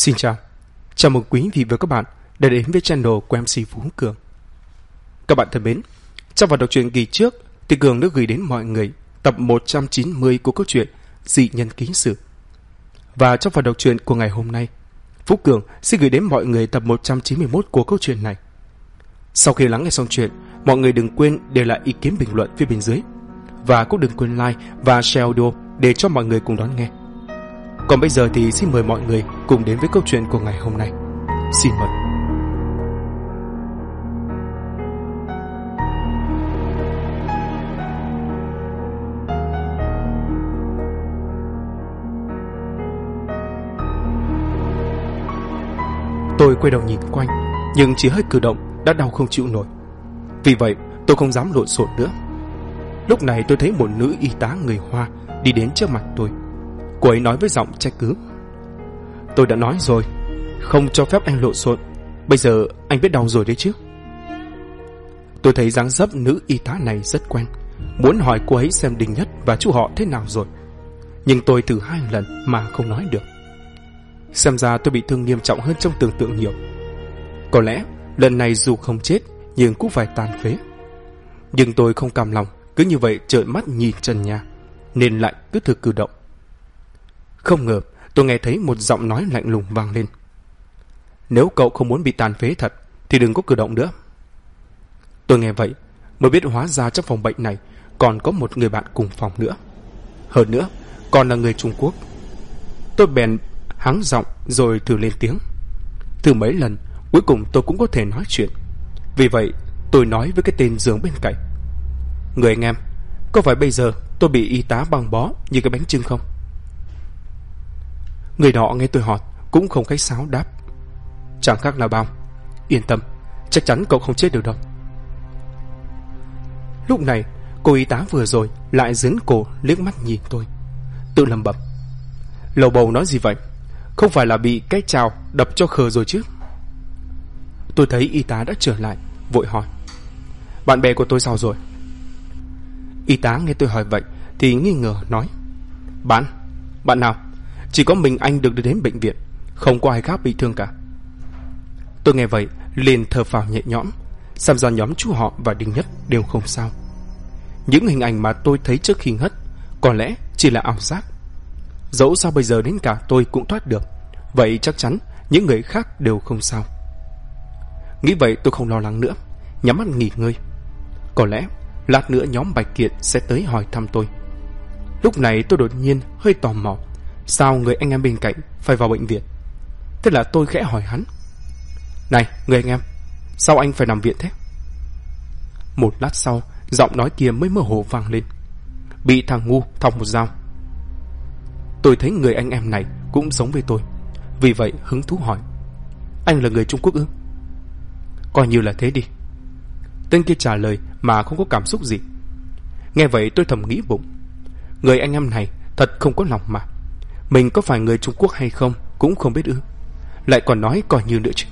Xin chào, chào mừng quý vị và các bạn đã đến với channel của MC Phú Cường. Các bạn thân mến, trong phần đọc truyện kỳ trước thì Cường đã gửi đến mọi người tập 190 của câu chuyện Dị Nhân Ký Sự. Và trong phần đọc truyện của ngày hôm nay, Phú Cường sẽ gửi đến mọi người tập 191 của câu chuyện này. Sau khi lắng nghe xong chuyện, mọi người đừng quên để lại ý kiến bình luận phía bên dưới. Và cũng đừng quên like và share audio để cho mọi người cùng đón nghe. Còn bây giờ thì xin mời mọi người cùng đến với câu chuyện của ngày hôm nay. Xin mời. Tôi quay đầu nhìn quanh, nhưng chỉ hơi cử động đã đau không chịu nổi. Vì vậy tôi không dám lộn xộn nữa. Lúc này tôi thấy một nữ y tá người Hoa đi đến trước mặt tôi. Cô ấy nói với giọng trách cứ: "Tôi đã nói rồi, không cho phép anh lộn xộn. Bây giờ anh biết đau rồi đấy chứ." Tôi thấy dáng dấp nữ y tá này rất quen, muốn hỏi cô ấy xem Đình Nhất và chú họ thế nào rồi. Nhưng tôi thử 2 lần mà không nói được. Xem ra tôi bị thương nghiêm trọng hơn trong tưởng tượng nhiều. Có lẽ lần này dù không chết nhưng cũng phải tàn phế. Nhưng tôi không cam lòng cứ như vậy trợn mắt nhìn trần nhà, nên lại cứ thử cử động. Không ngờ tôi nghe thấy một giọng nói lạnh lùng vang lên: "Nếu cậu không muốn bị tàn phế thật thì đừng có cử động nữa." Tôi nghe vậy mới biết hóa ra trong phòng bệnh này còn có một người bạn cùng phòng nữa. Hơn nữa còn là người Trung Quốc. Tôi bèn hắng giọng rồi thử lên tiếng. Thử mấy lần cuối cùng tôi cũng có thể nói chuyện. Vì vậy tôi nói với cái tên giường bên cạnh: "Người anh em, có phải bây giờ tôi bị y tá băng bó như cái bánh chưng không?" Người đó nghe tôi hỏi cũng không khách sáo đáp: "Chẳng khác nào bao. Yên tâm, chắc chắn cậu không chết được đâu." Lúc này cô y tá vừa rồi lại giớn cổ liếc mắt nhìn tôi, tự lẩm bẩm: "Lầu bầu nói gì vậy? Không phải là bị cái chào đập cho khờ rồi chứ?" Tôi thấy y tá đã trở lại, vội hỏi: "Bạn bè của tôi sao rồi?" Y tá nghe tôi hỏi vậy thì nghi ngờ nói: Bạn nào? Chỉ có mình anh được đưa đến bệnh viện, không có ai khác bị thương cả." Tôi nghe vậy liền thở phào nhẹ nhõm, xem ra nhóm chú họ và Đinh Nhất đều không sao. Những hình ảnh mà tôi thấy trước khi ngất có lẽ chỉ là ảo giác. Dẫu sao bây giờ đến cả tôi cũng thoát được, vậy chắc chắn những người khác đều không sao. Nghĩ vậy tôi không lo lắng nữa, nhắm mắt nghỉ ngơi. Có lẽ lát nữa nhóm Bạch Kiện sẽ tới hỏi thăm tôi. Lúc này tôi đột nhiên hơi tò mò, sao người anh em bên cạnh phải vào bệnh viện. Thế là tôi khẽ hỏi hắn: "Này người anh em, sao anh phải nằm viện thế?" Một lát sau giọng nói kia mới mơ hồ vang lên: "Bị thằng ngu thọc một dao." Tôi thấy người anh em này cũng giống với tôi, vì vậy hứng thú hỏi: "Anh là người Trung Quốc ư?" "Coi như là thế đi." Tên kia trả lời mà không có cảm xúc gì. Nghe vậy tôi thầm nghĩ bụng: người anh em này thật không có lòng mà. Mình có phải người Trung Quốc hay không cũng không biết ư, lại còn nói coi như nữa chứ.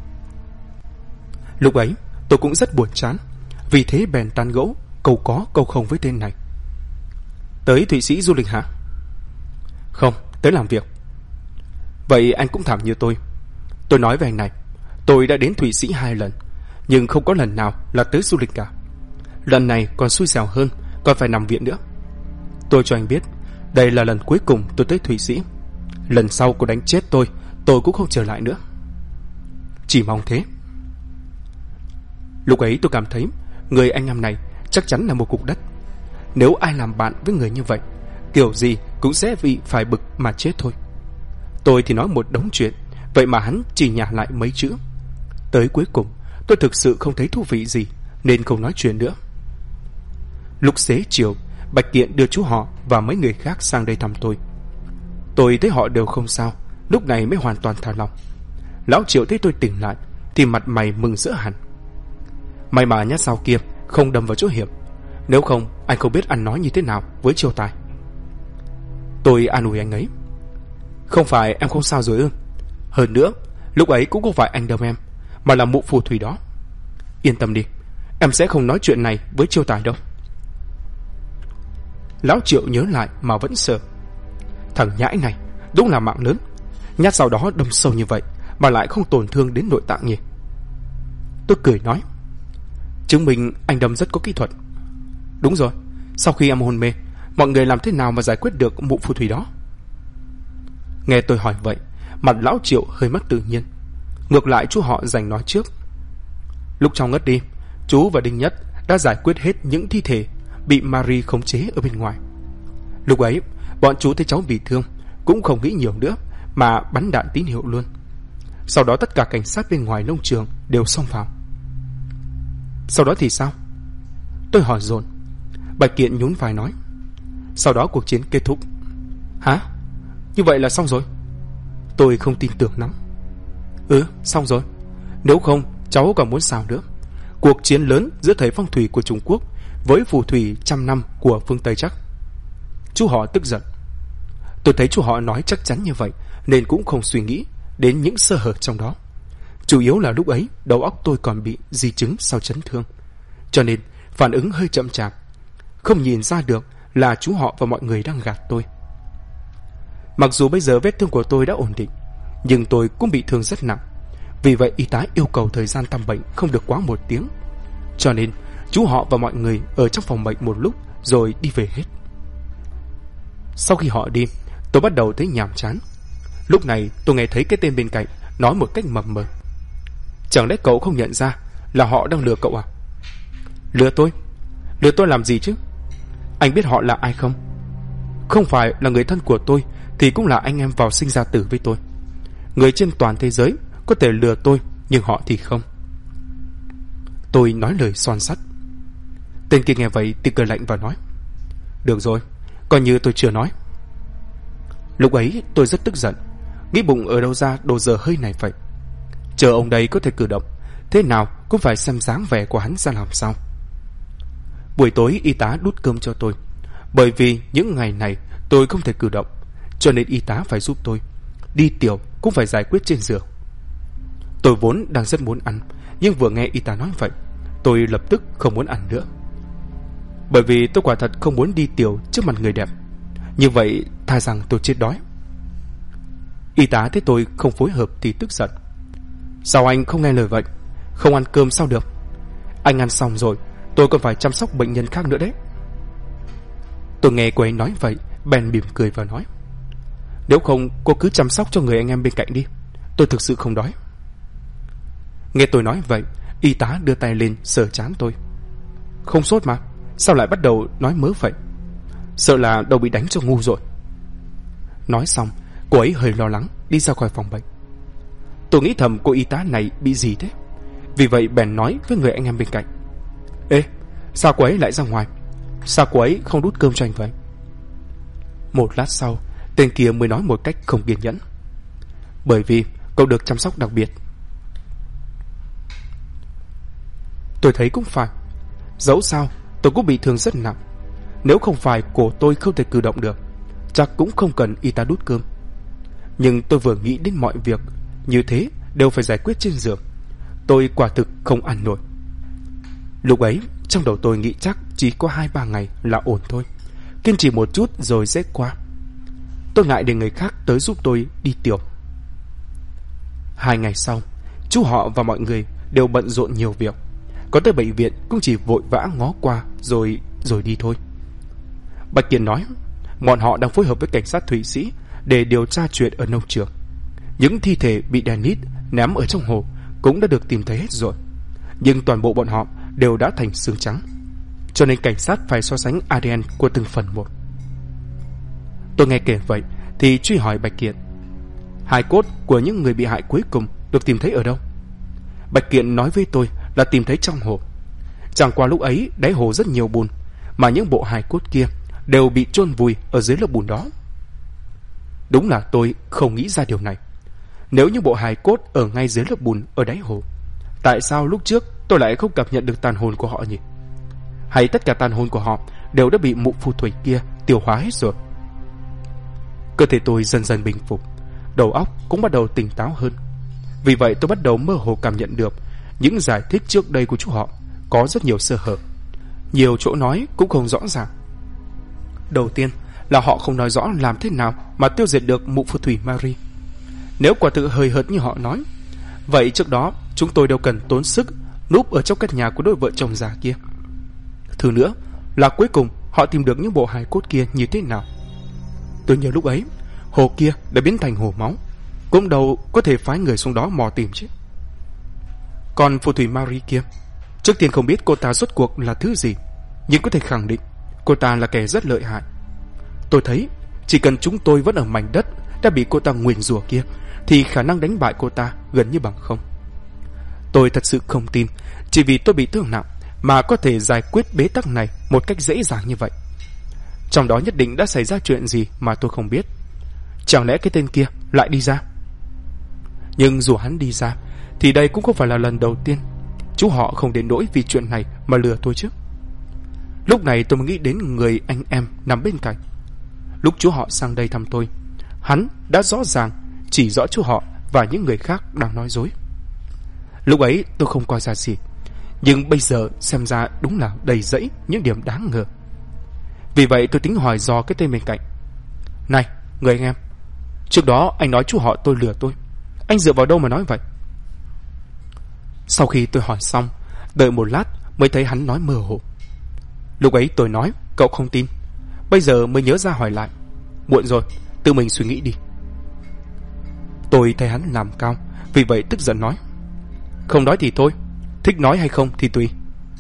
Lúc ấy tôi cũng rất buồn chán, vì thế bèn tán gẫu câu có câu không với tên này: "Tới Thụy Sĩ du lịch hả?" "Không, tới làm việc." "Vậy anh cũng thảm như tôi." Tôi nói với anh này: "Tôi đã đến Thụy Sĩ 2 lần, nhưng không có lần nào là tới du lịch cả. Lần này còn xui xẻo hơn, còn phải nằm viện nữa. Tôi cho anh biết, đây là lần cuối cùng tôi tới Thụy Sĩ. Lần sau có đánh chết tôi cũng không trở lại nữa." Chỉ mong thế. Lúc ấy tôi cảm thấy người anh em này chắc chắn là một cục đất. Nếu ai làm bạn với người như vậy, kiểu gì cũng sẽ bị phải bực mà chết thôi. Tôi thì nói một đống chuyện, vậy mà hắn chỉ nhả lại mấy chữ. Tới cuối cùng tôi thực sự không thấy thú vị gì, nên không nói chuyện nữa. Lúc xế chiều, Bạch Kiện đưa chú họ và mấy người khác sang đây thăm tôi. Tôi thấy họ đều không sao, lúc này mới hoàn toàn thả lòng. Lão Triệu thấy tôi tỉnh lại thì mặt mày mừng rỡ hẳn. May mà nhát dao kia không đâm vào chỗ hiểm, nếu không anh không biết ăn nói như thế nào với Triều Tài. Tôi an ủi anh ấy: "Không phải em không sao rồi ư? Hơn nữa lúc ấy cũng không phải anh đâm em, mà là mụ phù thủy đó. Yên tâm đi, em sẽ không nói chuyện này với Triều Tài đâu." Lão Triệu nhớ lại mà vẫn sợ. Thằng nhãi này đúng là mạng lớn. Nhát dao đó đâm sâu như vậy mà lại không tổn thương đến nội tạng nhỉ? Tôi cười nói, chứng minh anh đâm rất có kỹ thuật. Đúng rồi, sau khi em hôn mê, mọi người làm thế nào mà giải quyết được mụ phù thủy đó? Nghe tôi hỏi vậy, mặt lão Triệu hơi mất tự nhiên. Ngược lại chú họ giành nói trước. Lúc trong ngất đi, chú và Đinh Nhất đã giải quyết hết những thi thể bị Marie khống chế ở bên ngoài. Lúc ấy, bọn chú thấy cháu bị thương, cũng không nghĩ nhiều nữa mà bắn đạn tín hiệu luôn. Sau đó tất cả cảnh sát bên ngoài nông trường đều xông vào. Sau đó thì sao? Tôi hỏi dồn. Bạch Kiện nhún vai nói, sau đó cuộc chiến kết thúc. Hả? Như vậy là xong rồi? Tôi không tin tưởng lắm. Xong rồi. Nếu không, cháu còn muốn sao nữa? Cuộc chiến lớn giữa thầy phong thủy của Trung Quốc với phù thủy 100 năm của phương Tây chắc. Chú họ tức giận. Tôi thấy chú họ nói chắc chắn như vậy nên cũng không suy nghĩ đến những sơ hở trong đó. Chủ yếu là lúc ấy đầu óc tôi còn bị di chứng sau chấn thương, cho nên phản ứng hơi chậm chạp, không nhìn ra được là chú họ và mọi người đang gạt tôi. Mặc dù bây giờ vết thương của tôi đã ổn định, nhưng tôi cũng bị thương rất nặng. Vì vậy y tá yêu cầu thời gian tăm bệnh không được quá 1 tiếng. Cho nên chú họ và mọi người ở trong phòng bệnh một lúc rồi đi về hết. Sau khi họ đi, tôi bắt đầu thấy nhàm chán. Lúc này tôi nghe thấy cái tên bên cạnh nói một cách mập mờ, chẳng lẽ cậu không nhận ra là họ đang lừa cậu à? Lừa tôi? Lừa tôi làm gì chứ? Anh biết họ là ai không? Không phải là người thân của tôi thì cũng là anh em vào sinh ra tử với tôi. Người trên toàn thế giới có thể lừa tôi, nhưng họ thì không. Tôi nói lời son sắt. Tên kia nghe vậy thì cười lạnh và nói, được rồi, coi như tôi chưa nói. Lúc ấy tôi rất tức giận, nghĩ bụng ở đâu ra đồ dở hơi này vậy. Chờ ông đây có thể cử động, thế nào cũng phải xem dáng vẻ của hắn ra làm sao. Buổi tối y tá đút cơm cho tôi. Bởi vì những ngày này tôi không thể cử động, cho nên y tá phải giúp tôi. Đi tiểu cũng phải giải quyết trên giường. Tôi vốn đang rất muốn ăn, nhưng vừa nghe y tá nói vậy, tôi lập tức không muốn ăn nữa. Bởi vì tôi quả thật không muốn đi tiểu trước mặt người đẹp. Như vậy thà rằng tôi chết đói. Y tá thấy tôi không phối hợp thì tức giận. Sao anh không nghe lời vậy? Không ăn cơm sao được? Anh ăn xong rồi, tôi còn phải chăm sóc bệnh nhân khác nữa đấy. Tôi nghe cô ấy nói vậy, bèn mỉm cười và nói, nếu không cô cứ chăm sóc cho người anh em bên cạnh đi, tôi thực sự không đói. Nghe tôi nói vậy, y tá đưa tay lên sờ trán tôi. Không sốt mà, sao lại bắt đầu nói mớ vậy? Sợ là đầu bị đánh cho ngu rồi. Nói xong, cô ấy hơi lo lắng đi ra khỏi phòng bệnh. Tôi nghĩ thầm cô y tá này bị gì thế, vì vậy bèn nói với người anh em bên cạnh, ê, sao cô ấy lại ra ngoài? Sao cô ấy không đút cơm cho anh vậy? Một lát sau, tên kia mới nói một cách không kiên nhẫn, bởi vì cậu được chăm sóc đặc biệt. Tôi thấy cũng phải. Dẫu sao tôi cũng bị thương rất nặng. Nếu không phải cổ tôi không thể cử động được, chắc cũng không cần y tá đút cơm. Nhưng tôi vừa nghĩ đến mọi việc như thế đều phải giải quyết trên giường, tôi quả thực không ăn nổi. Lúc ấy trong đầu tôi nghĩ chắc chỉ có 2-3 ngày là ổn thôi, kiên trì một chút rồi sẽ qua. Tôi ngại để người khác tới giúp tôi đi tiểu. 2 ngày sau, chú họ và mọi người đều bận rộn nhiều việc. Có tới bệnh viện cũng chỉ vội vã ngó qua rồi đi thôi. Bạch Kiền nói bọn họ đang phối hợp với cảnh sát Thụy Sĩ để điều tra chuyện ở nông trường. Những thi thể bị Dennis ném ở trong hồ cũng đã được tìm thấy hết rồi, nhưng toàn bộ bọn họ đều đã thành xương trắng, cho nên cảnh sát phải so sánh ADN của từng phần một. Tôi nghe kể vậy thì truy hỏi Bạch Kiện, hài cốt của những người bị hại cuối cùng được tìm thấy ở đâu? Bạch Kiện nói với tôi là tìm thấy trong hồ. Chẳng qua lúc ấy đáy hồ rất nhiều bùn, mà những bộ hài cốt kia đều bị chôn vùi ở dưới lớp bùn đó. Đúng là tôi không nghĩ ra điều này. Nếu những bộ hài cốt ở ngay dưới lớp bùn ở đáy hồ, tại sao lúc trước tôi lại không cảm nhận được tàn hồn của họ nhỉ? Hay tất cả tàn hồn của họ đều đã bị mụ phù thủy kia tiêu hóa hết rồi? Cơ thể tôi dần dần bình phục, đầu óc cũng bắt đầu tỉnh táo hơn. Vì vậy tôi bắt đầu mơ hồ cảm nhận được những giải thích trước đây của chú họ có rất nhiều sơ hở, nhiều chỗ nói cũng không rõ ràng. Đầu tiên là họ không nói rõ làm thế nào mà tiêu diệt được mụ phù thủy Marie. Nếu quả thực hơi hợt như họ nói, vậy trước đó chúng tôi đâu cần tốn sức núp ở trong căn nhà của đôi vợ chồng già kia. Thứ nữa là cuối cùng họ tìm được những bộ hài cốt kia như thế nào. Tôi nhớ lúc ấy hồ kia đã biến thành hồ máu, cũng đâu có thể phái người xuống đó mò tìm chứ. Còn phù thủy Marie kia, trước tiên không biết cô ta rốt cuộc là thứ gì, nhưng có thể khẳng định cô ta là kẻ rất lợi hại. Tôi thấy chỉ cần chúng tôi vẫn ở mảnh đất đã bị cô ta nguyền rủa kia thì khả năng đánh bại cô ta gần như bằng không. Tôi thật sự không tin chỉ vì tôi bị thương nặng mà có thể giải quyết bế tắc này một cách dễ dàng như vậy. Trong đó nhất định đã xảy ra chuyện gì mà tôi không biết. Chẳng lẽ cái tên kia lại đi ra? Nhưng dù hắn đi ra thì đây cũng không phải là lần đầu tiên. Chú họ không đến nỗi vì chuyện này mà lừa tôi chứ. Lúc này tôi mới nghĩ đến người anh em nằm bên cạnh. Lúc chú họ sang đây thăm tôi, hắn đã rõ ràng chỉ rõ chú họ và những người khác đang nói dối. Lúc ấy tôi không coi ra gì, nhưng bây giờ xem ra đúng là đầy rẫy những điểm đáng ngờ. Vì vậy tôi tính hỏi dò cái tên bên cạnh. Này, người anh em, trước đó anh nói chú họ tôi lừa tôi, anh dựa vào đâu mà nói vậy? Sau khi tôi hỏi xong, đợi một lát mới thấy hắn nói mơ hồ. Lúc ấy tôi nói cậu không tin, bây giờ mới nhớ ra hỏi lại. Muộn rồi, tự mình suy nghĩ đi. Tôi thấy hắn làm cao, vì vậy tức giận nói. Không nói thì thôi, thích nói hay không thì tùy.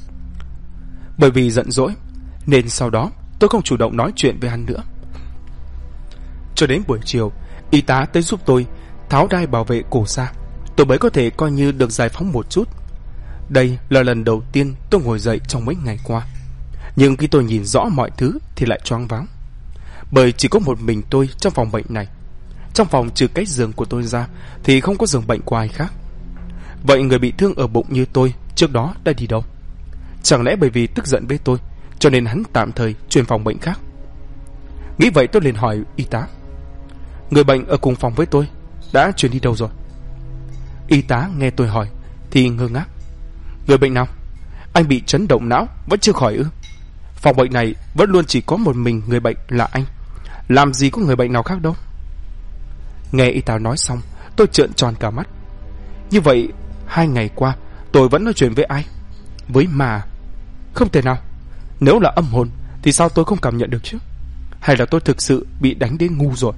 Bởi vì giận dỗi nên sau đó tôi không chủ động nói chuyện với hắn nữa. Cho đến buổi chiều, y tá tới giúp tôi tháo đai bảo vệ cổ ra, tôi mới có thể coi như được giải phóng một chút. Đây là lần đầu tiên tôi ngồi dậy trong mấy ngày qua, nhưng khi tôi nhìn rõ mọi thứ thì lại choáng váng. Bởi chỉ có một mình tôi trong phòng bệnh này. Trong phòng trừ cái giường của tôi ra thì không có giường bệnh của ai khác. Vậy người bị thương ở bụng như tôi trước đó đã đi đâu? Chẳng lẽ bởi vì tức giận với tôi cho nên hắn tạm thời chuyển phòng bệnh khác? Nghĩ vậy tôi liền hỏi y tá. Người bệnh ở cùng phòng với tôi đã chuyển đi đâu rồi? Y tá nghe tôi hỏi thì ngơ ngác. Người bệnh nào? Anh bị chấn động não vẫn chưa khỏi ư? Phòng bệnh này vẫn luôn chỉ có một mình người bệnh là anh, làm gì có người bệnh nào khác đâu. Nghe y tá nói xong, tôi trợn tròn cả mắt. Như vậy 2 ngày qua tôi vẫn nói chuyện với ai? Với ma? Không thể nào. Nếu là âm hồn thì sao tôi không cảm nhận được chứ? Hay là tôi thực sự bị đánh đến ngu rồi?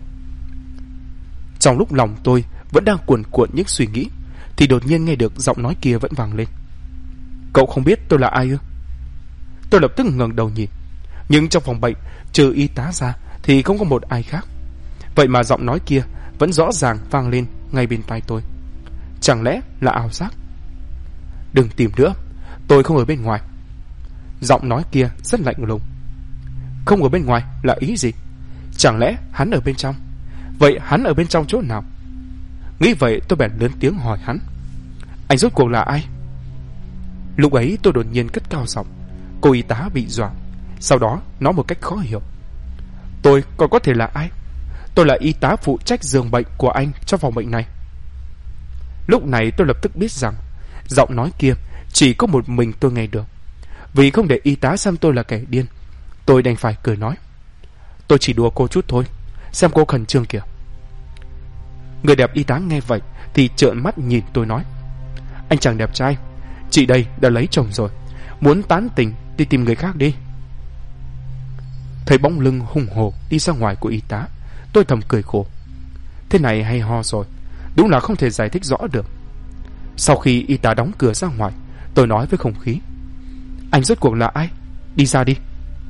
Trong lúc lòng tôi vẫn đang cuồn cuộn những suy nghĩ thì đột nhiên nghe được giọng nói kia vẫn vang lên. Cậu không biết tôi là ai ư? Tôi lập tức ngẩng đầu nhìn, nhưng trong phòng bệnh trừ y tá ra thì không có một ai khác. Vậy mà giọng nói kia vẫn rõ ràng vang lên ngay bên tai tôi. Chẳng lẽ là ảo giác? Đừng tìm nữa, tôi không ở bên ngoài. Giọng nói kia rất lạnh lùng. Không ở bên ngoài là ý gì? Chẳng lẽ hắn ở bên trong? Vậy hắn ở bên trong chỗ nào? Nghĩ vậy tôi bèn lớn tiếng hỏi hắn. Anh rốt cuộc là ai? Lúc ấy tôi đột nhiên cất cao giọng. Cô y tá bị dọa. Sau đó nói một cách khó hiểu. Tôi còn có thể là ai? Tôi là y tá phụ trách giường bệnh của anh trong phòng bệnh này. Lúc này tôi lập tức biết rằng giọng nói kia chỉ có một mình tôi nghe được. Vì không để y tá xem tôi là kẻ điên, tôi đành phải cười nói. Tôi chỉ đùa cô chút thôi, xem cô khẩn trương kìa. Người đẹp y tá nghe vậy thì trợn mắt nhìn tôi nói. Anh chàng đẹp trai, chị đây đã lấy chồng rồi, muốn tán tỉnh đi tìm người khác đi. Thấy bóng lưng hùng hổ đi ra ngoài của y tá, tôi thầm cười khổ. Thế này hay ho rồi, đúng là không thể giải thích rõ được. Sau khi y tá đóng cửa ra ngoài, tôi nói với không khí. Anh rốt cuộc là ai? Đi ra đi.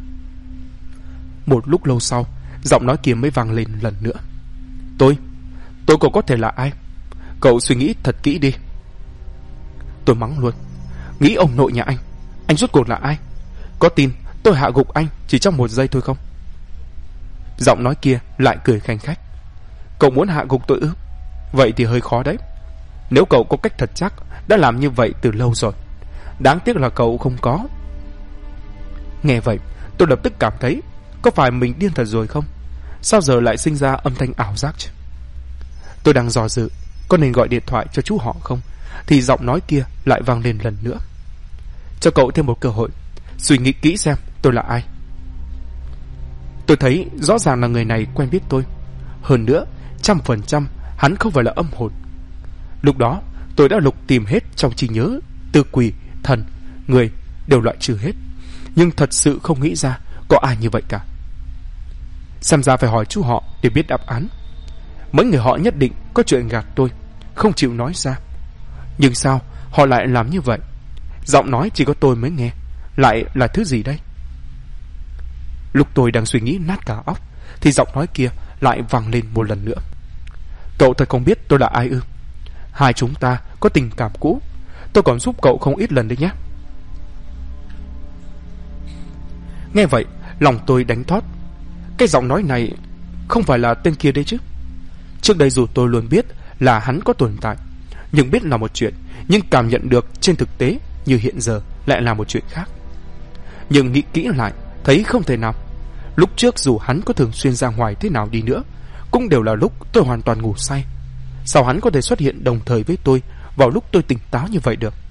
Một lúc lâu sau, giọng nói kia mới vang lên lần nữa. Tôi còn có thể là ai? Cậu suy nghĩ thật kỹ đi. Tôi mắng luôn. Nghĩ ông nội nhà anh rốt cuộc là ai? Có tin tôi hạ gục anh chỉ trong 1 giây thôi không? Giọng nói kia lại cười khanh khách. Cậu muốn hạ gục tôi ư? Vậy thì hơi khó đấy. Nếu cậu có cách thật chắc đã làm như vậy từ lâu rồi. Đáng tiếc là cậu không có. Nghe vậy tôi lập tức cảm thấy có phải mình điên thật rồi không? Sao giờ lại sinh ra âm thanh ảo giác chứ? Tôi đang dò dự có nên gọi điện thoại cho chú họ không, thì giọng nói kia lại vang lên lần nữa. Cho cậu thêm một cơ hội, suy nghĩ kỹ xem tôi là ai. Tôi thấy rõ ràng là người này quen biết tôi. Hơn nữa 100% hắn không phải là âm hồn. Lúc đó tôi đã lục tìm hết trong trí nhớ, từ quỷ, thần, người đều loại trừ hết, nhưng thật sự không nghĩ ra có ai như vậy cả. Xem ra phải hỏi chú họ để biết đáp án. Mấy người họ nhất định có chuyện gạt tôi, không chịu nói ra. Nhưng sao họ lại làm như vậy? Giọng nói chỉ có tôi mới nghe, lại là thứ gì đây? Lúc tôi đang suy nghĩ nát cả óc thì giọng nói kia lại vang lên một lần nữa. Cậu thật không biết tôi là ai ư? Hai chúng ta có tình cảm cũ, tôi còn giúp cậu không ít lần đấy nhé. Nghe vậy lòng tôi đánh thót. Cái giọng nói này không phải là tên kia đấy chứ? Trước đây dù tôi luôn biết là hắn có tồn tại, nhưng biết là một chuyện, nhưng cảm nhận được trên thực tế như hiện giờ lại là một chuyện khác. Nhưng nghĩ kỹ lại thấy không thể nào. Lúc trước dù hắn có thường xuyên ra ngoài thế nào đi nữa, cũng đều là lúc tôi hoàn toàn ngủ say. Sao hắn có thể xuất hiện đồng thời với tôi vào lúc tôi tỉnh táo như vậy được?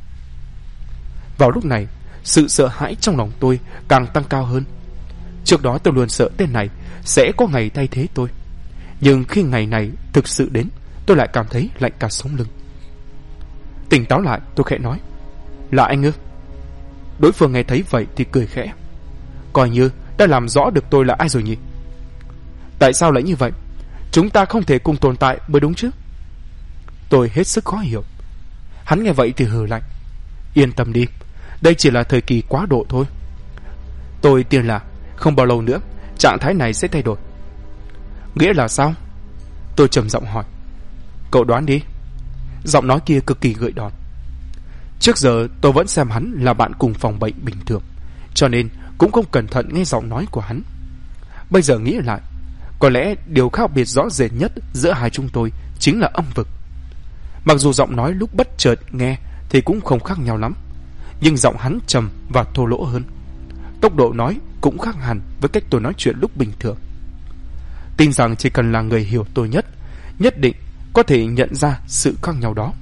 Vào lúc này, sự sợ hãi trong lòng tôi càng tăng cao hơn. Trước đó tôi luôn sợ tên này sẽ có ngày thay thế tôi, nhưng khi ngày này thực sự đến, tôi lại cảm thấy lạnh cả sống lưng. Tỉnh táo lại, tôi khẽ nói: "Là anh ư?" Đối phương nghe thấy vậy thì cười khẽ: "Coi như đã làm rõ được tôi là ai rồi nhỉ? Tại sao lại như vậy? Chúng ta không thể cùng tồn tại mới đúng chứ?" Tôi hết sức khó hiểu. Hắn nghe vậy thì hừ lạnh: "Yên tâm đi, đây chỉ là thời kỳ quá độ thôi. Tôi tin là không bao lâu nữa trạng thái này sẽ thay đổi." "Nghĩa là sao?" Tôi trầm giọng hỏi. "Cậu đoán đi." Giọng nói kia cực kỳ gợi đòn. Trước giờ tôi vẫn xem hắn là bạn cùng phòng bệnh bình thường, cho nên cũng không cẩn thận nghe giọng nói của hắn. Bây giờ nghĩ lại, có lẽ điều khác biệt rõ rệt nhất giữa hai chúng tôi chính là âm vực. Mặc dù giọng nói lúc bất chợt nghe thì cũng không khác nhau lắm, nhưng giọng hắn trầm và thô lỗ hơn. Tốc độ nói cũng khác hẳn với cách tôi nói chuyện lúc bình thường. Tin rằng chỉ cần là người hiểu tôi nhất định có thể nhận ra sự khác nhau đó.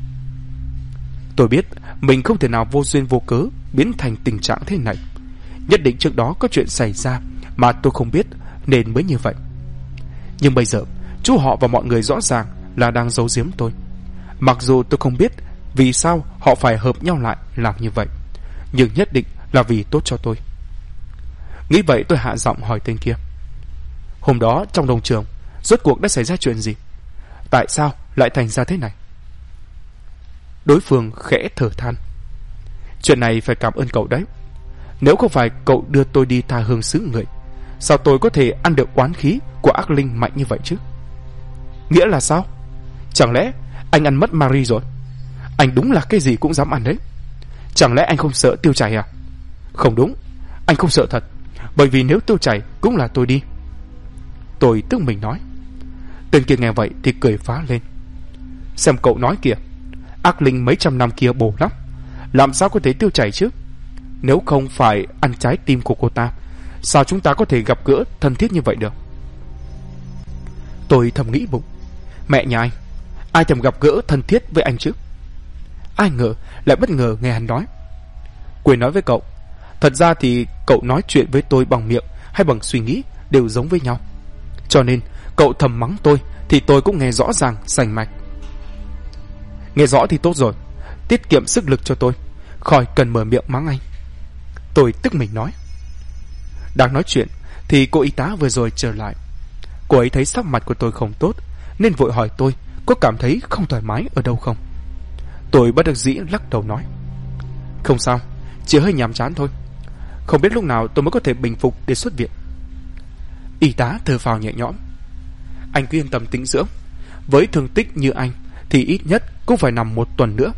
Tôi biết mình không thể nào vô duyên vô cớ biến thành tình trạng thế này. Nhất định trước đó có chuyện xảy ra mà tôi không biết nên mới như vậy. Nhưng bây giờ chú họ và mọi người rõ ràng là đang giấu giếm tôi. Mặc dù tôi không biết vì sao họ phải hợp nhau lại làm như vậy, nhưng nhất định là vì tốt cho tôi. Nghĩ vậy tôi hạ giọng hỏi tên kia: "Hôm đó trong đồng trường rốt cuộc đã xảy ra chuyện gì? Tại sao lại thành ra thế này?" Đối phương khẽ thở than: "Chuyện này phải cảm ơn cậu đấy. Nếu không phải cậu đưa tôi đi tha hương xứ người, sao tôi có thể ăn được oán khí của ác linh mạnh như vậy chứ?" "Nghĩa là sao? Chẳng lẽ anh ăn mất Marie rồi? Anh đúng là cái gì cũng dám ăn đấy. Chẳng lẽ anh không sợ tiêu chảy à?" "Không đúng, anh không sợ thật, bởi vì nếu tiêu chảy cũng là tôi đi." Tôi tức mình nói. Tên kia nghe vậy thì cười phá lên: "Xem cậu nói kìa, ác linh mấy trăm năm kia bổ lắm, làm sao có thể tiêu chảy chứ? Nếu không phải ăn trái tim của cô ta, sao chúng ta có thể gặp gỡ thân thiết như vậy được?" Tôi thầm nghĩ bụng: mẹ nhà anh, ai thèm gặp gỡ thân thiết với anh chứ? Ai ngờ lại bất ngờ nghe hắn nói: "Quên nói với cậu, thật ra thì cậu nói chuyện với tôi bằng miệng hay bằng suy nghĩ đều giống với nhau. Cho nên cậu thầm mắng tôi thì tôi cũng nghe rõ ràng rành mạch." "Nghe rõ thì tốt rồi, tiết kiệm sức lực cho tôi, khỏi cần mở miệng mắng anh." Tôi tức mình nói. Đang nói chuyện thì cô y tá vừa rồi trở lại. Cô ấy thấy sắc mặt của tôi không tốt nên vội hỏi tôi có cảm thấy không thoải mái ở đâu không. Tôi bất đắc dĩ lắc đầu nói: "Không sao, chỉ hơi nhàm chán thôi. Không biết lúc nào tôi mới có thể bình phục để xuất viện." Y tá thở phào nhẹ nhõm: "Anh cứ yên tâm tĩnh dưỡng. Với thương tích như anh thì ít nhất cũng phải nằm 1 tuần nữa."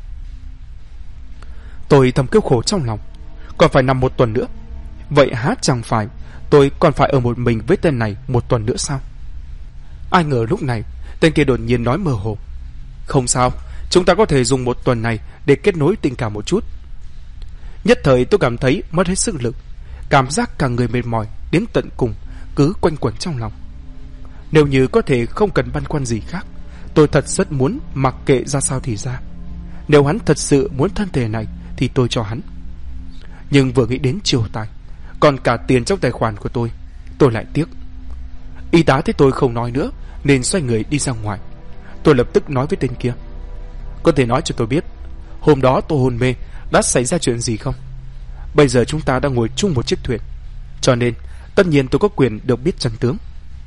Tôi thầm kêu khổ trong lòng. Còn phải nằm 1 tuần nữa? Vậy há chẳng phải tôi còn phải ở một mình với tên này 1 tuần nữa sao? Ai ngờ lúc này tên kia đột nhiên nói mơ hồ: "Không sao, chúng ta có thể dùng 1 tuần này để kết nối tình cảm một chút." Nhất thời tôi cảm thấy mất hết sức lực, cảm giác cả người mệt mỏi đến tận cùng cứ quanh quẩn trong lòng. Nếu như có thể không cần băn khoăn gì khác, tôi thật rất muốn mặc kệ ra sao thì ra. Nếu hắn thật sự muốn thân thể này thì tôi cho hắn. Nhưng vừa nghĩ đến chiêu tài, còn cả tiền trong tài khoản của tôi lại tiếc. Y tá thấy tôi không nói nữa nên xoay người đi ra ngoài, Tôi lập tức nói với tên kia: "Có thể nói cho tôi biết hôm đó tôi hôn mê đã xảy ra chuyện gì không? Bây giờ chúng ta đang ngồi chung một chiếc thuyền, cho nên tất nhiên tôi có quyền được biết chân tướng."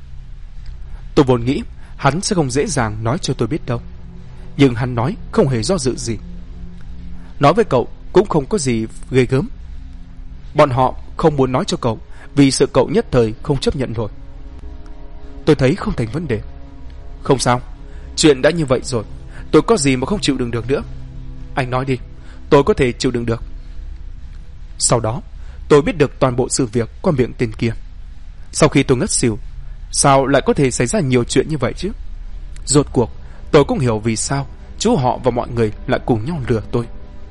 Tôi vốn nghĩ hắn sẽ không dễ dàng nói cho tôi biết đâu, nhưng hắn nói không hề do dự gì: "Nói với cậu cũng không có gì ghê gớm. Bọn họ không muốn nói cho cậu vì sợ cậu nhất thời không chấp nhận nổi." Tôi thấy không thành vấn đề. "Không sao, chuyện đã như vậy rồi, tôi có gì mà không chịu đựng được nữa. Anh nói đi, tôi có thể chịu đựng được." Sau đó tôi biết được toàn bộ sự việc qua miệng tên kia. Sau khi tôi ngất xỉu, sao lại có thể xảy ra nhiều chuyện như vậy chứ? Rốt cuộc tôi cũng hiểu vì sao chú họ và mọi người lại cùng nhau lừa tôi.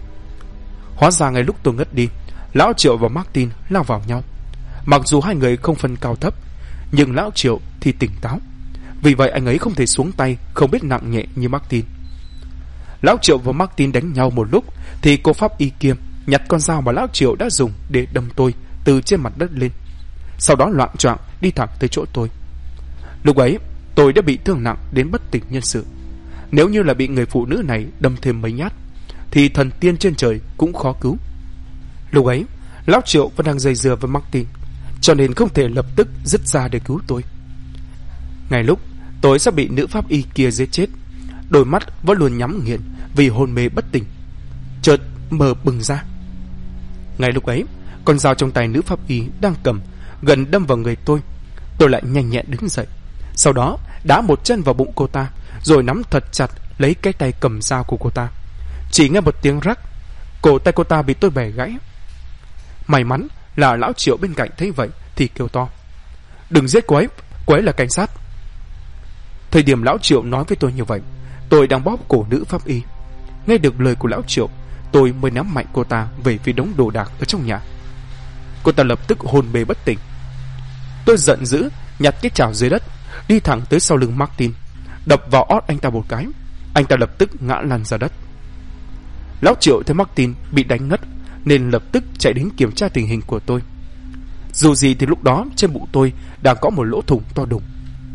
Hóa ra ngay lúc tôi ngất đi, Lão Triệu và Martin lao vào nhau. Mặc dù hai người không phân cao thấp, nhưng Lão Triệu thì tỉnh táo, vì vậy anh ấy không thể xuống tay không biết nặng nhẹ như Martin. Lão Triệu và Martin đánh nhau một lúc thì cô pháp y kia nhặt con dao mà Lão Triệu đã dùng để đâm tôi từ trên mặt đất lên, sau đó loạng choạng đi thẳng tới chỗ tôi. Lúc ấy tôi đã bị thương nặng đến bất tỉnh nhân sự. Nếu như là bị người phụ nữ này đâm thêm mấy nhát thì thần tiên trên trời cũng khó cứu. Lúc ấy Lão Triệu vẫn đang dây dưa với Martin, cho nên không thể lập tức dứt ra để cứu tôi. Ngay lúc tôi sắp bị nữ pháp y kia giết chết, đôi mắt vẫn luôn nhắm nghiền vì hôn mê bất tỉnh, chợt mở bừng ra. Ngay lúc ấy, con dao trong tay nữ pháp y đang cầm gần đâm vào người tôi lại nhanh nhẹn đứng dậy, sau đó đá một chân vào bụng cô ta, rồi nắm thật chặt lấy cái tay cầm dao của cô ta. Chỉ nghe một tiếng rắc, cổ tay cô ta bị tôi bẻ gãy. May mắn là Lão Triệu bên cạnh thấy vậy thì kêu to: "Đừng giết cô ấy là cảnh sát." Thời điểm Lão Triệu nói với tôi như vậy, tôi đang bóp cổ nữ pháp y. Nghe được lời của Lão Triệu, tôi mới nắm mạnh cô ta về phía đống đồ đạc ở trong nhà. Cô ta lập tức hôn mê bất tỉnh. Tôi giận dữ nhặt cái chảo dưới đất, đi thẳng tới sau lưng Martin, đập vào ót anh ta một cái. Anh ta lập tức ngã lăn ra đất. Lão Triệu thấy Martin bị đánh ngất nên lập tức chạy đến kiểm tra tình hình của tôi. Dù gì thì lúc đó trên bụng tôi đang có một lỗ thủng to đùng.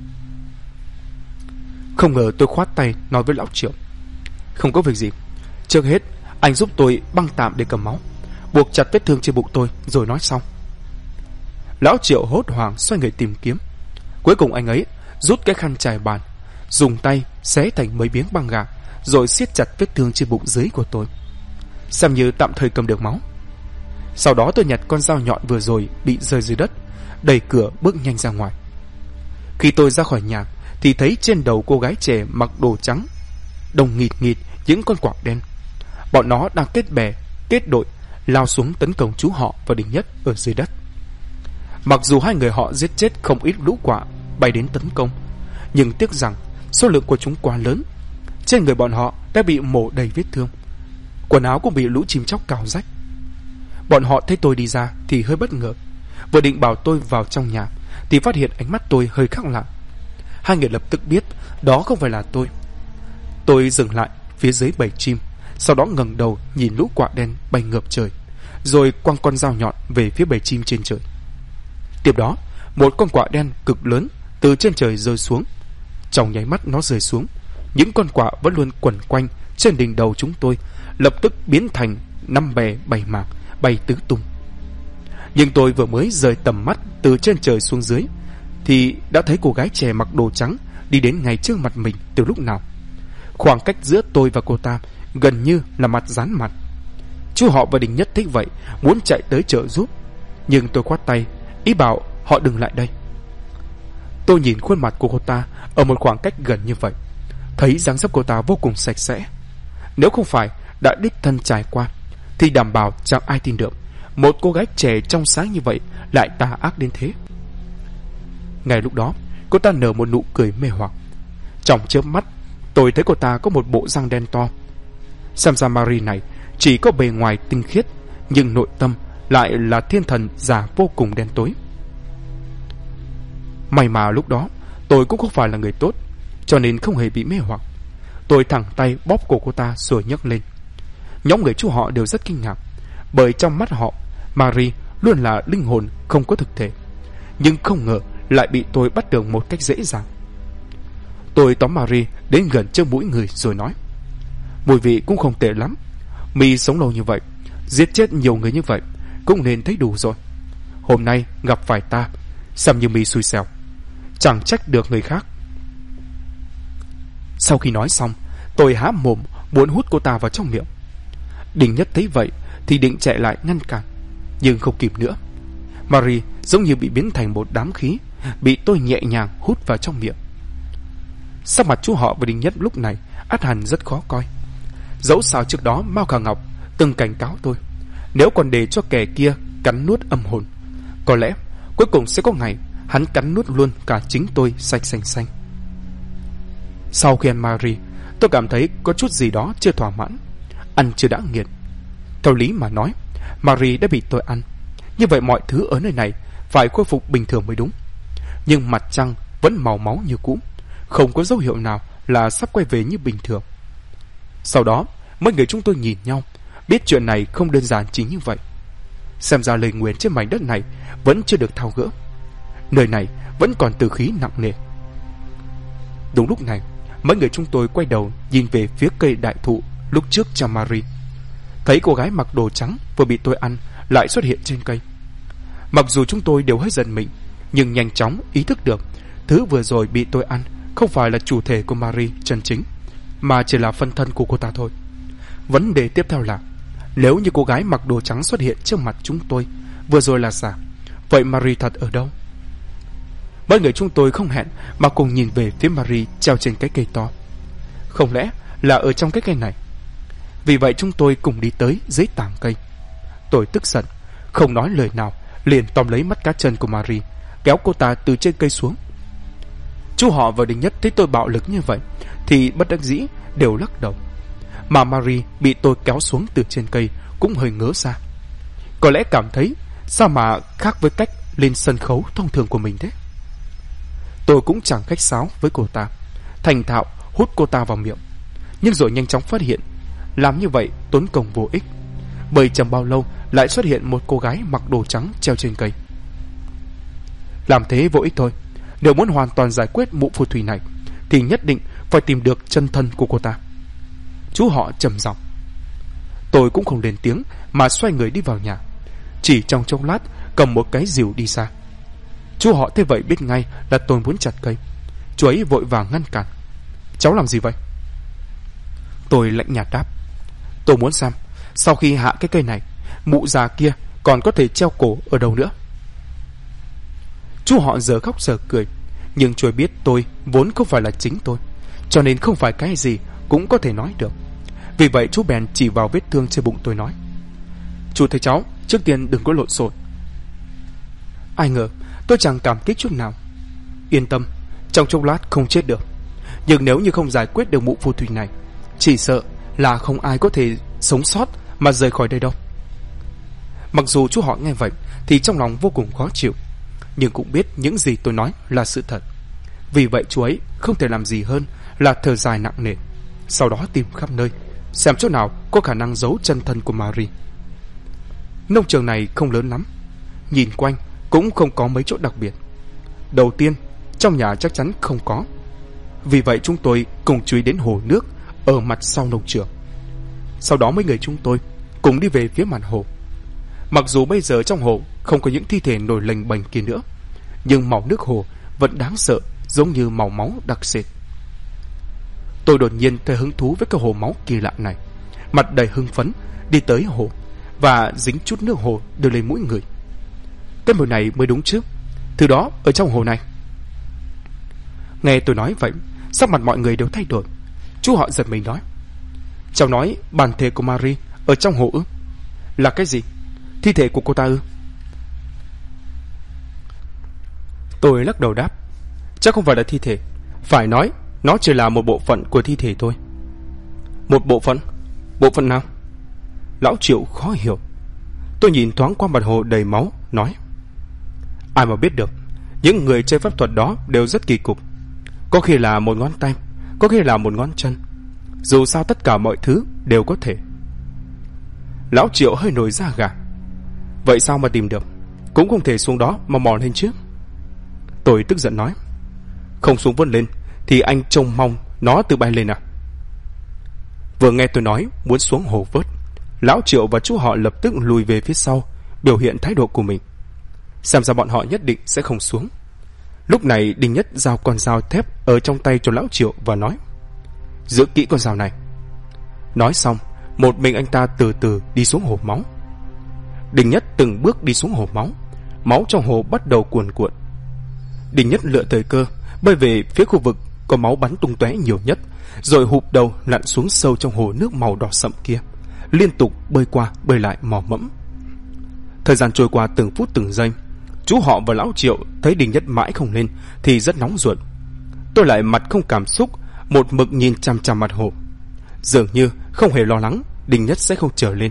Không ngờ tôi khoát tay nói với Lão Triệu: "Không có việc gì. Trước hết anh giúp tôi băng tạm để cầm máu, buộc chặt vết thương trên bụng tôi rồi nói sau." Lão Triệu hốt hoảng xoay người tìm kiếm. Cuối cùng anh ấy rút cái khăn trải bàn, dùng tay xé thành mấy miếng băng gạc, rồi siết chặt vết thương trên bụng dưới của tôi, xem như tạm thời cầm được máu. Sau đó tôi nhặt con dao nhọn vừa rồi bị rơi dưới đất, đẩy cửa bước nhanh ra ngoài. Khi tôi ra khỏi nhà thì thấy trên đầu cô gái trẻ mặc đồ trắng đông nghịt nghịt những con quạ đen. Bọn nó đang kết bè kết đội lao xuống tấn công chú họ và Đình Nhất ở dưới đất. Mặc dù hai người họ giết chết không ít lũ quạ bay đến tấn công, nhưng tiếc rằng số lượng của chúng quá lớn. Trên người bọn họ đã bị mổ đầy vết thương, quần áo cũng bị lũ chim chóc cào rách. Bọn họ thấy tôi đi ra thì hơi bất ngờ, vừa định bảo tôi vào trong nhà thì phát hiện ánh mắt tôi hơi khác lạ. Hai người lập tức biết đó không phải là tôi. Tôi dừng lại phía dưới bầy chim, sau đó ngẩng đầu nhìn lũ quạ đen bay ngập trời, rồi quăng con dao nhọn về phía bầy chim trên trời. Tiếp đó, một con quạ đen cực lớn từ trên trời rơi xuống. Trong nháy mắt nó rơi xuống, những con quạ vẫn luôn quẩn quanh trên đỉnh đầu chúng tôi lập tức biến thành 5 bè 7 mảng bay tứ tung. Nhưng tôi vừa mới rời tầm mắt từ trên trời xuống dưới thì đã thấy cô gái trẻ mặc đồ trắng đi đến ngay trước mặt mình từ lúc nào. Khoảng cách giữa tôi và cô ta gần như là mặt dán mặt. Chú họ và Đình Nhất thích vậy muốn chạy tới trợ giúp, nhưng tôi khoát tay ý bảo họ đừng lại đây. Tôi nhìn khuôn mặt của cô ta ở một khoảng cách gần như vậy, thấy dáng dấp cô ta vô cùng sạch sẽ. Nếu không phải đã đích thân trải qua thì đảm bảo chẳng ai tin được một cô gái trẻ trong sáng như vậy lại tà ác đến thế. Ngay lúc đó, cô ta nở một nụ cười mê hoặc. Trong chớp mắt, tôi thấy cô ta có một bộ răng đen to. Xem ra Marie này chỉ có bề ngoài tinh khiết, nhưng nội tâm lại là thiên thần già vô cùng đen tối. May mà lúc đó tôi cũng không phải là người tốt, cho nên không hề bị mê hoặc. Tôi thẳng tay bóp cổ cô ta rồi nhấc lên. Nhóm người chú họ đều rất kinh ngạc, bởi trong mắt họ Marie luôn là linh hồn không có thực thể, nhưng không ngờ lại bị tôi bắt được một cách dễ dàng. Tôi tóm Marie đến gần trước mũi người rồi nói: Mùi vị cũng không tệ lắm. Mi sống lâu như vậy, giết chết nhiều người như vậy, cũng nên thấy đủ rồi. Hôm nay gặp phải ta, xem như Mi xui xẻo, chẳng trách được người khác. Sau khi nói xong, tôi há mồm muốn hút cô ta vào trong miệng. Đình Nhất thấy vậy thì định chạy lại ngăn cản, nhưng không kịp nữa. Marie giống như bị biến thành một đám khí, bị tôi nhẹ nhàng hút vào trong miệng. Sắc mặt chú họ và Đình Nhất lúc này ắt hẳn rất khó coi. Dẫu sao trước đó Mao Khả Ngọc từng cảnh cáo tôi, nếu còn để cho kẻ kia cắn nuốt âm hồn, có lẽ cuối cùng sẽ có ngày hắn cắn nuốt luôn cả chính tôi sạch xanh xanh. Sau khi ăn Marie, tôi cảm thấy có chút gì đó chưa thỏa mãn, ăn chưa đã nghiền. Theo lý mà nói, Marie đã bị tôi ăn, như vậy mọi thứ ở nơi này phải khôi phục bình thường mới đúng. Nhưng mặt trăng vẫn màu máu như cũ, không có dấu hiệu nào là sắp quay về như bình thường. Sau đó, mấy người chúng tôi nhìn nhau, biết chuyện này không đơn giản chỉ như vậy. Xem ra lời nguyền trên mảnh đất này vẫn chưa được tháo gỡ, nơi này vẫn còn tử khí nặng nề. Đúng lúc này, mấy người chúng tôi quay đầu nhìn về phía cây đại thụ lúc trước cha Marie, thấy cô gái mặc đồ trắng vừa bị tôi ăn lại xuất hiện trên cây. Mặc dù chúng tôi đều hơi giận mình, nhưng nhanh chóng ý thức được thứ vừa rồi bị tôi ăn không phải là chủ thể của Marie chân chính, mà chỉ là phân thân của cô ta thôi. Vấn đề tiếp theo là, nếu như cô gái mặc đồ trắng xuất hiện trước mặt chúng tôi vừa rồi là giả, vậy Marie thật ở đâu? Mấy người chúng tôi không hẹn mà cùng nhìn về phía Marie treo trên cái cây to. Không lẽ là ở trong cái cây này? Vì vậy chúng tôi cùng đi tới dưới tảng cây. Tôi tức giận, không nói lời nào, liền tóm lấy mắt cá chân của Marie, kéo cô ta từ trên cây xuống. Chú họ và Đình Nhất thấy tôi bạo lực như vậy thì bất đắc dĩ đều lắc đầu, mà Marie bị tôi kéo xuống từ trên cây cũng hơi ngớ ra. Có lẽ cảm thấy sao mà khác với cách lên sân khấu thông thường của mình thế. Tôi cũng chẳng khách sáo với cô ta, thành thạo hút cô ta vào miệng, nhưng rồi nhanh chóng phát hiện làm như vậy tốn công vô ích, bởi chẳng bao lâu lại xuất hiện một cô gái mặc đồ trắng treo trên cây. Làm thế vô ích thôi. Nếu muốn hoàn toàn giải quyết mụ phù thủy này thì nhất định phải tìm được chân thân của cô ta. Chú họ trầm giọng. Tôi cũng không lên tiếng mà xoay người đi vào nhà. Chỉ trong chốc lát cầm một cái rìu đi xa. Chú họ thế vậy biết ngay là tôi muốn chặt cây. Chú ấy vội vàng ngăn cản. Cháu làm gì vậy? Tôi lạnh nhạt đáp. Tôi muốn xem sau khi hạ cái cây này, mụ già kia còn có thể treo cổ ở đâu nữa. Chú họ giờ khóc giờ cười, nhưng chú ấy biết tôi vốn không phải là chính tôi, cho nên không phải cái gì cũng có thể nói được. Vì vậy chú bèn chỉ vào vết thương trên bụng tôi nói: Chú thấy cháu trước tiên đừng có lộn xộn. Ai ngờ tôi chẳng cảm kích chút nào. Yên tâm, trong chốc lát không chết được, nhưng nếu như không giải quyết được mụ phù thủy này, chỉ sợ là không ai có thể sống sót mà rời khỏi đây đâu. Mặc dù chú họ nghe vậy thì trong lòng vô cùng khó chịu, nhưng cũng biết những gì tôi nói là sự thật. Vì vậy chú ấy không thể làm gì hơn là thở dài nặng nề, sau đó tìm khắp nơi xem chỗ nào có khả năng giấu chân thân của Marie. Nông trường này không lớn lắm, nhìn quanh cũng không có mấy chỗ đặc biệt. Đầu tiên, trong nhà chắc chắn không có. Vì vậy chúng tôi cùng chú ý đến hồ nước ở mặt sau nông trường. Sau đó mấy người chúng tôi cùng đi về phía mặt hồ. Mặc dù bây giờ trong hồ không có những thi thể nổi lềnh bềnh kia nữa, nhưng màu nước hồ vẫn đáng sợ, giống như màu máu đặc sệt. Tôi đột nhiên thấy hứng thú với cái hồ máu kỳ lạ này, mặt đầy hưng phấn đi tới hồ và dính chút nước hồ đưa lên mũi người. Cái mùi này mới đúng chứ, thứ đó ở trong hồ này. Nghe tôi nói vậy, sắc mặt mọi người đều thay đổi. Chú họ giật mình nói: Cháu nói bản thể của Marie ở trong hồ ư? Là cái gì? Thi thể của cô ta ư? Tôi lắc đầu đáp: Chắc không phải là thi thể, phải nói nó chỉ là một bộ phận của thi thể thôi. Một bộ phận? Bộ phận nào? Lão Triệu khó hiểu. Tôi nhìn thoáng qua mặt hồ đầy máu, nói: Ai mà biết được, những người chơi pháp thuật đó đều rất kỳ cục. Có khi là một ngón tay, có khi là một ngón chân. Dù sao tất cả mọi thứ đều có thể. Lão Triệu hơi nổi da gà. Vậy sao mà tìm được? Cũng không thể xuống đó mà mò lên chứ. Tôi tức giận nói: Không xuống vươn lên thì anh trông mong nó tự bay lên à? Vừa nghe tôi nói muốn xuống hồ vớt, lão Triệu và chú họ lập tức lùi về phía sau, biểu hiện thái độ của mình. Xem ra bọn họ nhất định sẽ không xuống. Lúc này Đinh Nhất giao con dao thép ở trong tay cho lão Triệu và nói: giữ kỹ con dao này. Nói xong, một mình anh ta từ từ đi xuống hồ máu. Đinh Nhất từng bước đi xuống hồ máu, máu trong hồ bắt đầu cuồn cuộn. Đinh Nhất lựa thời cơ bơi về phía khu vực có máu bắn tung tóe nhiều nhất, rồi hụp đầu lặn xuống sâu trong hồ nước màu đỏ sậm kia, liên tục bơi qua bơi lại mò mẫm. Thời gian trôi qua từng phút từng giây. Chú họ và lão Triệu thấy Đinh Nhất mãi không lên thì rất nóng ruột. Tôi lại mặt không cảm xúc, một mực nhìn chằm chằm mặt hồ, dường như không hề lo lắng Đinh Nhất sẽ không trở lên.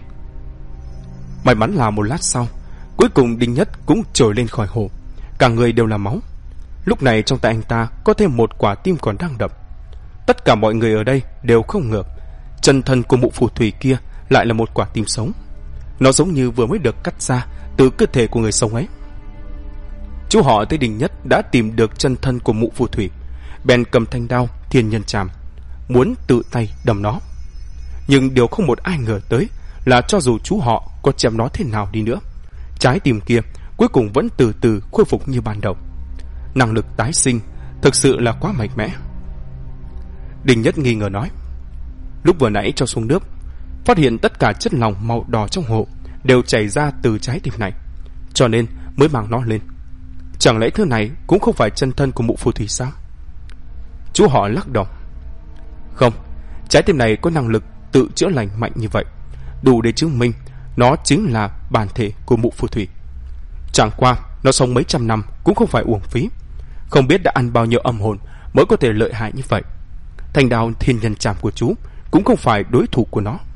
May mắn là một lát sau, cuối cùng Đinh Nhất cũng trồi lên khỏi hồ, cả người đều là máu. Lúc này trong tay anh ta có thêm một quả tim còn đang đập. Tất cả mọi người ở đây đều không ngờ chân thân của mụ phù thủy kia lại là một quả tim sống. Nó giống như vừa mới được cắt ra từ cơ thể của người sống ấy. Chú họ thấy Đinh Nhất đã tìm được chân thân của mụ phù thủy, bèn cầm thanh đao thiên nhân trảm, muốn tự tay đâm nó. Nhưng điều không một ai ngờ tới là cho dù chú họ có chém nó thế nào đi nữa, trái tim kia cuối cùng vẫn từ từ khôi phục như ban đầu. Năng lực tái sinh thực sự là quá mạnh mẽ. Đinh Nhất nghi ngờ nói: lúc vừa nãy cho xuống nước, phát hiện tất cả chất lỏng màu đỏ trong hồ đều chảy ra từ trái tim này, cho nên mới mang nó lên. Chẳng lẽ thứ này cũng không phải chân thân của mụ phù thủy sao? Chú họ lắc đầu: không, trái tim này có năng lực tự chữa lành mạnh như vậy, đủ để chứng minh nó chính là bản thể của mụ phù thủy. Chẳng qua nó sống mấy trăm năm cũng không phải uổng phí, không biết đã ăn bao nhiêu âm hồn mới có thể lợi hại như vậy. Thanh đao thiên nhân trảm của chú cũng không phải đối thủ của nó.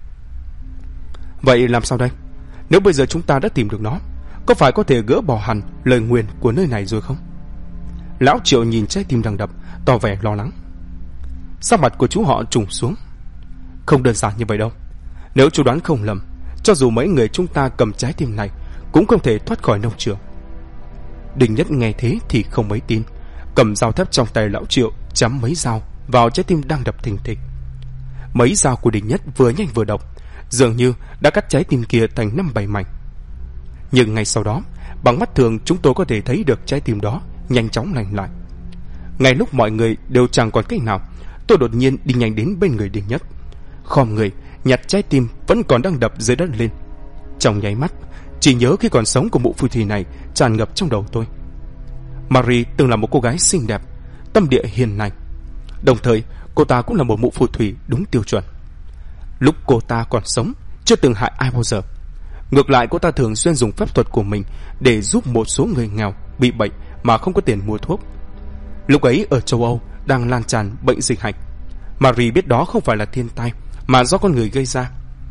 Vậy làm sao đây? Nếu bây giờ chúng ta đã tìm được nó, có phải có thể gỡ bỏ hẳn lời nguyền của nơi này rồi không? Lão Triệu nhìn trái tim đang đập, tỏ vẻ lo lắng. Sắc mặt của chú họ trùng xuống. Không đơn giản như vậy đâu. Nếu chú đoán không lầm, cho dù mấy người chúng ta cầm trái tim này cũng không thể thoát khỏi nông trường. Đinh Nhất nghe thế thì không mấy tin, cầm dao thép trong tay lão Triệu chém mấy dao vào trái tim đang đập thình thịch. Mấy dao của Đinh Nhất vừa nhanh vừa độc, dường như đã cắt trái tim kia thành 5-7 mảnh. Nhưng ngay sau đó, bằng mắt thường chúng tôi có thể thấy được trái tim đó nhanh chóng lành lại. Ngay lúc mọi người đều chẳng còn cách nào, tôi đột nhiên đi nhanh đến bên người Đinh Nhất, khom người nhặt trái tim vẫn còn đang đập dưới đất lên. Trong nháy mắt, chỉ nhớ khi còn sống của mụ phù thủy này tràn ngập trong đầu tôi. Marie từng là một cô gái xinh đẹp, tâm địa hiền lành, đồng thời cô ta cũng là một mụ phù thủy đúng tiêu chuẩn. Lúc cô ta còn sống, chưa từng hại ai bao giờ. Ngược lại, cô ta thường xuyên dùng phép thuật của mình để giúp một số người nghèo bị bệnh mà không có tiền mua thuốc. Lúc ấy ở châu Âu đang lan tràn bệnh dịch hạch. Marie biết đó không phải là thiên tai mà do con người gây ra.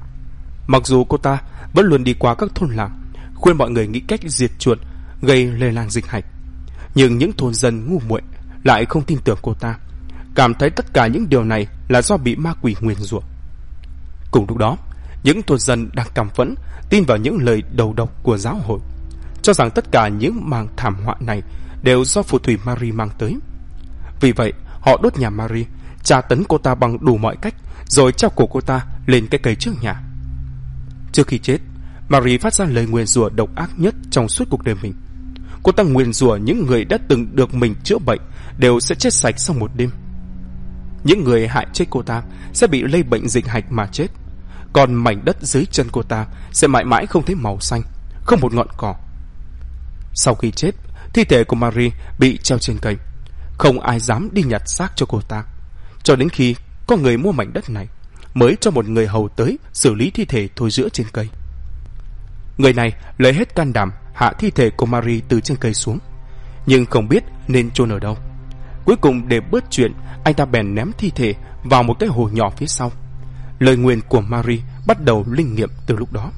Mặc dù cô ta vẫn luôn đi qua các thôn làng, khuyên mọi người nghĩ cách diệt chuột gây lây lan dịch hạch, nhưng những thôn dân ngu muội lại không tin tưởng cô ta, cảm thấy tất cả những điều này là do bị ma quỷ nguyền rủa. Cùng lúc đó, những thôn dân đang căm phẫn tin vào những lời đầu độc của giáo hội, cho rằng tất cả những màn thảm họa này đều do phù thủy Marie mang tới. Vì vậy, họ đốt nhà Marie, tra tấn cô ta bằng đủ mọi cách, rồi treo cổ cô ta lên cái cây trước nhà. Trước khi chết, Marie phát ra lời nguyền rủa độc ác nhất trong suốt cuộc đời mình. Cô ta nguyền rủa những người đã từng được mình chữa bệnh đều sẽ chết sạch sau một đêm. Những người hại chết cô ta sẽ bị lây bệnh dịch hạch mà chết, còn mảnh đất dưới chân cô ta sẽ mãi mãi không thấy màu xanh, không một ngọn cỏ. Sau khi chết, thi thể của Marie bị treo trên cây, không ai dám đi nhặt xác cho cô ta, cho đến khi có người mua mảnh đất này mới cho một người hầu tới xử lý thi thể thối rữa trên cây. Người này lấy hết can đảm hạ thi thể của Marie từ trên cây xuống, nhưng không biết nên chôn ở đâu. Cuối cùng để bớt chuyện, anh ta bèn ném thi thể vào một cái hồ nhỏ phía sau. Lời nguyền của Marie bắt đầu linh nghiệm từ lúc đó.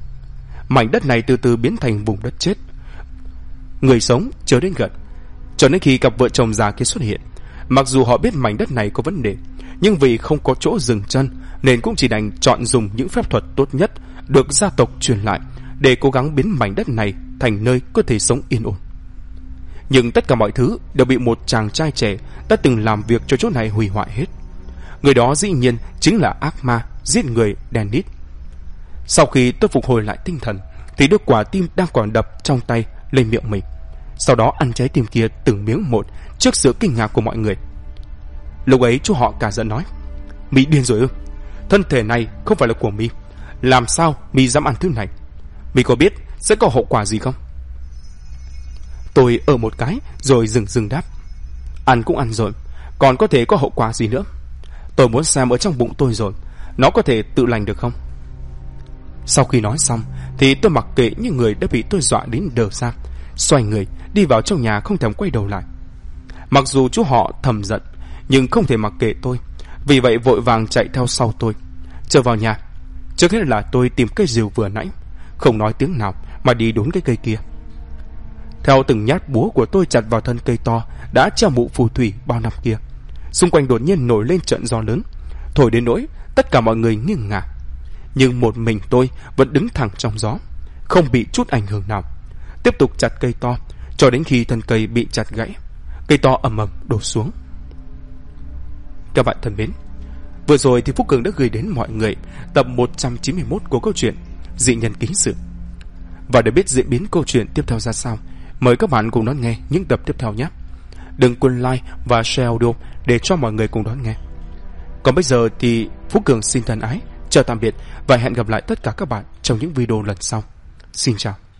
Mảnh đất này từ từ biến thành vùng đất chết, người sống chớ đến gần. Cho đến khi cặp vợ chồng già kia xuất hiện, mặc dù họ biết mảnh đất này có vấn đề, nhưng vì không có chỗ dừng chân nên cũng chỉ đành chọn dùng những phép thuật tốt nhất được gia tộc truyền lại để cố gắng biến mảnh đất này thành nơi có thể sống yên ổn. Nhưng tất cả mọi thứ đều bị một chàng trai trẻ đã từng làm việc cho chỗ này hủy hoại hết. Người đó dĩ nhiên chính là ác ma giết người Dennis. Sau khi tôi phục hồi lại tinh thần thì đưa quả tim đang còn đập trong tay lên miệng mình, sau đó ăn trái tim kia từng miếng một trước sự kinh ngạc của mọi người. Lúc ấy chú họ cả giận nói: "Mi điên rồi ư? Thân thể này không phải là của Mi, làm sao Mi dám ăn thứ này? Mi có biết sẽ có hậu quả gì không?" Tôi ở một cái rồi dừng đáp: "Ăn cũng ăn rồi, còn có thể có hậu quả gì nữa? Tôi muốn xem ở trong bụng tôi rồi, nó có thể tự lành được không?" Sau khi nói xong thì tôi mặc kệ những người đã bị tôi dọa đến đờ ra, xoay người đi vào trong nhà không thèm quay đầu lại. Mặc dù chú họ thầm giận nhưng không thể mặc kệ tôi, vì vậy vội vàng chạy theo sau tôi. Trở vào nhà, trước hết là tôi tìm cây rìu vừa nãy, không nói tiếng nào mà đi đốn cái cây kia. Theo từng nhát búa của tôi chặt vào thân cây to đã treo mụ phù thủy bao năm kia, xung quanh đột nhiên nổi lên trận gió lớn, thổi đến nỗi tất cả mọi người nghiêng ngả. Nhưng một mình tôi vẫn đứng thẳng trong gió, không bị chút ảnh hưởng nào, tiếp tục chặt cây to cho đến khi thân cây bị chặt gãy, cây to ầm ầm đổ xuống. Các bạn thân mến, vừa rồi thì Phúc Cường đã gửi đến mọi người tập 191 của câu chuyện Dị Nhân Ký Sự. Và để biết diễn biến câu chuyện tiếp theo ra sao, mời các bạn cùng đón nghe những tập tiếp theo nhé. Đừng quên like và share audio để cho mọi người cùng đón nghe. Còn bây giờ thì Phúc Cường xin thân ái chào tạm biệt và hẹn gặp lại tất cả các bạn trong những video lần sau. Xin chào.